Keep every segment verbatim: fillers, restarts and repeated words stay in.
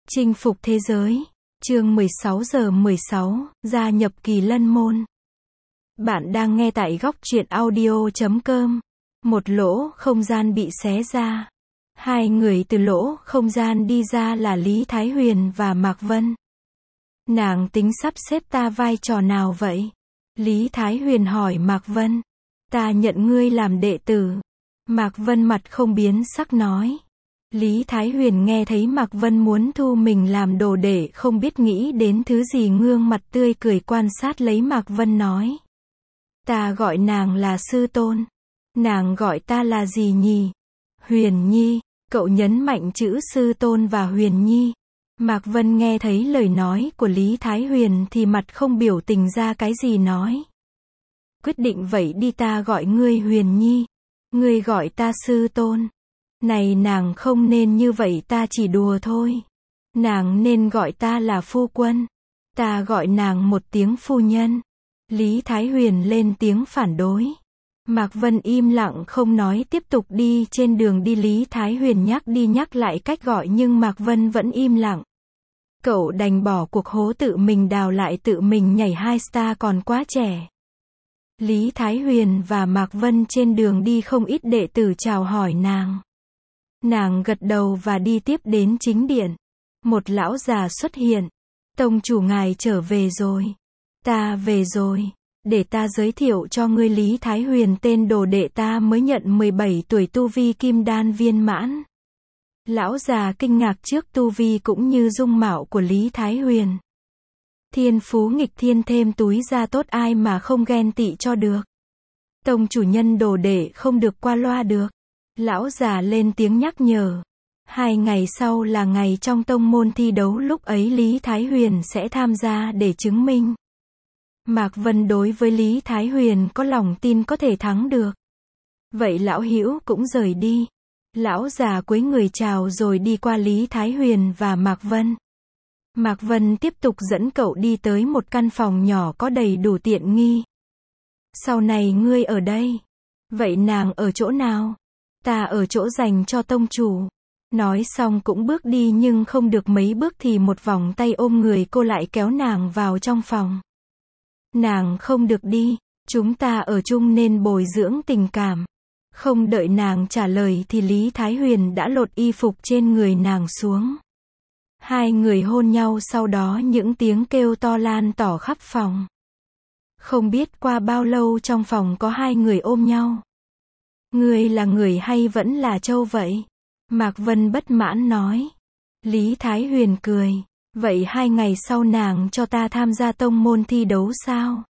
Chinh phục thế giới. Chương mười sáu giờ mười sáu, gia nhập Kỳ Lân môn. Bạn đang nghe tại góc truyện audio chấm com. Một lỗ không gian bị xé ra. Hai người từ lỗ không gian đi ra là Lý Thái Huyền và Mạc Vân. Nàng tính sắp xếp ta vai trò nào vậy? Lý Thái Huyền hỏi Mạc Vân. Ta nhận ngươi làm đệ tử. Mạc Vân mặt không biến sắc nói. Lý Thái Huyền nghe thấy Mạc Vân muốn thu mình làm đồ đệ, không biết nghĩ đến thứ gì, ngương mặt tươi cười quan sát lấy Mạc Vân nói. Ta gọi nàng là sư tôn. Nàng gọi ta là gì nhỉ? Huyền Nhi. Cậu nhấn mạnh chữ sư tôn và Huyền Nhi. Mạc Vân nghe thấy lời nói của Lý Thái Huyền thì mặt không biểu tình ra cái gì nói. Quyết định vậy đi, ta gọi ngươi Huyền Nhi. Ngươi gọi ta sư tôn. Này nàng không nên như vậy, ta chỉ đùa thôi. Nàng nên gọi ta là phu quân. Ta gọi nàng một tiếng phu nhân. Lý Thái Huyền lên tiếng phản đối. Mạc Vân im lặng không nói, tiếp tục đi. Trên đường đi Lý Thái Huyền nhắc đi nhắc lại cách gọi nhưng Mạc Vân vẫn im lặng. Cậu đành bỏ cuộc hố tự mình đào lại tự mình nhảy, hai star còn quá trẻ. Lý Thái Huyền và Mạc Vân trên đường đi không ít đệ tử chào hỏi nàng. Nàng gật đầu và đi tiếp đến chính điện. Một lão già xuất hiện. Tông chủ ngài trở về rồi. Ta về rồi. Để ta giới thiệu cho ngươi Lý Thái Huyền, tên đồ đệ ta mới nhận, mười bảy tuổi, tu vi kim đan viên mãn. Lão già kinh ngạc trước tu vi cũng như dung mạo của Lý Thái Huyền. Thiên phú nghịch thiên thêm túi da tốt, ai mà không ghen tị cho được. Tông chủ nhân đồ đệ không được qua loa được. Lão già lên tiếng nhắc nhở. Hai ngày sau là ngày trong tông môn thi đấu, lúc ấy Lý Thái Huyền sẽ tham gia để chứng minh. Mạc Vân đối với Lý Thái Huyền có lòng tin có thể thắng được. Vậy lão hữu cũng rời đi. Lão già cúi người chào rồi đi qua Lý Thái Huyền và Mạc Vân. Mạc Vân tiếp tục dẫn cậu đi tới một căn phòng nhỏ có đầy đủ tiện nghi. Sau này ngươi ở đây. Vậy nàng ở chỗ nào? Ta ở chỗ dành cho tông chủ. Nói xong cũng bước đi nhưng không được mấy bước thì một vòng tay ôm người cô lại kéo nàng vào trong phòng. Nàng không được đi, chúng ta ở chung nên bồi dưỡng tình cảm. Không đợi nàng trả lời thì Lý Thái Huyền đã lột y phục trên người nàng xuống. Hai người hôn nhau, sau đó những tiếng kêu to lan tỏa khắp phòng. Không biết qua bao lâu trong phòng có hai người ôm nhau. Ngươi là người hay vẫn là trâu vậy? Mạc Vân bất mãn nói. Lý Thái Huyền cười. Vậy hai ngày sau nàng cho ta tham gia tông môn thi đấu sao?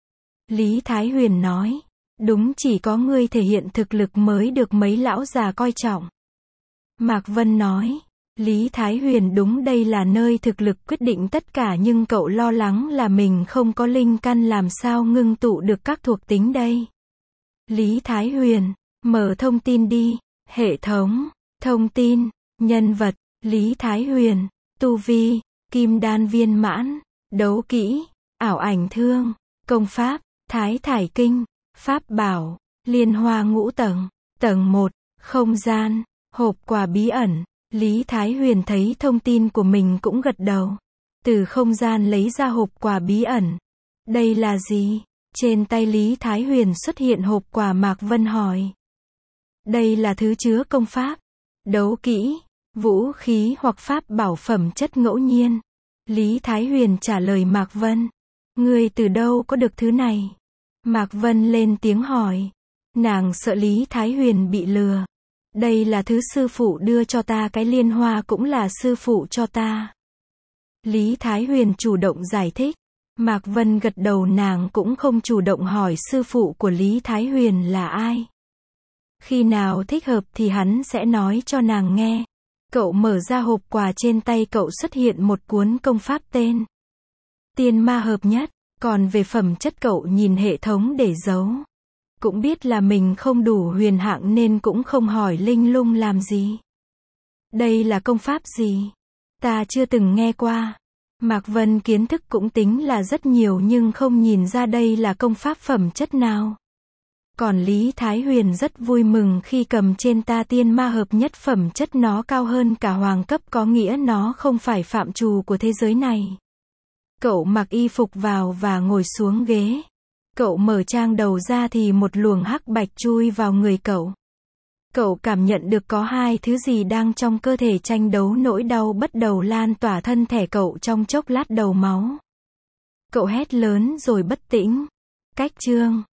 Lý Thái Huyền nói. Đúng, chỉ có ngươi thể hiện thực lực mới được mấy lão già coi trọng. Mạc Vân nói. Lý Thái Huyền, đúng, đây là nơi thực lực quyết định tất cả, nhưng cậu lo lắng là mình không có linh căn, làm sao ngưng tụ được các thuộc tính đây? Lý Thái Huyền. Mở thông tin đi. Hệ thống. Thông tin. Nhân vật. Lý Thái Huyền. Tu vi. Kim đan viên mãn. Đấu kỹ. Ảo ảnh thương. Công pháp. Thái thải kinh. Pháp bảo. Liên hoa ngũ tầng. Tầng một. Không gian. Hộp quà bí ẩn. Lý Thái Huyền thấy thông tin của mình cũng gật đầu. Từ không gian lấy ra hộp quà bí ẩn. Đây là gì? Trên tay Lý Thái Huyền xuất hiện hộp quà. Mạc Vân hỏi. Đây là thứ chứa công pháp, đấu kỹ, vũ khí hoặc pháp bảo phẩm chất ngẫu nhiên. Lý Thái Huyền trả lời Mạc Vân. Ngươi từ đâu có được thứ này? Mạc Vân lên tiếng hỏi. Nàng sợ Lý Thái Huyền bị lừa. Đây là thứ sư phụ đưa cho ta, cái liên hoa cũng là sư phụ cho ta. Lý Thái Huyền chủ động giải thích. Mạc Vân gật đầu, nàng cũng không chủ động hỏi sư phụ của Lý Thái Huyền là ai. Khi nào thích hợp thì hắn sẽ nói cho nàng nghe. Cậu mở ra hộp quà, trên tay cậu xuất hiện một cuốn công pháp tên Tiên Ma Hợp Nhất. Còn về phẩm chất cậu nhìn hệ thống để giấu. Cũng biết là mình không đủ huyền hạng nên cũng không hỏi linh lung làm gì. Đây là công pháp gì? Ta chưa từng nghe qua. Mạc Vân kiến thức cũng tính là rất nhiều nhưng không nhìn ra đây là công pháp phẩm chất nào. Còn Lý Thái Huyền rất vui mừng khi cầm trên ta tiên ma hợp nhất phẩm chất, nó cao hơn cả hoàng cấp, có nghĩa nó không phải phạm trù của thế giới này. Cậu mặc y phục vào và ngồi xuống ghế. Cậu mở trang đầu ra thì một luồng hắc bạch chui vào người cậu. Cậu cảm nhận được có hai thứ gì đang trong cơ thể tranh đấu, nỗi đau bắt đầu lan tỏa thân thể cậu, trong chốc lát đầu máu. Cậu hét lớn rồi bất tĩnh. Cách chương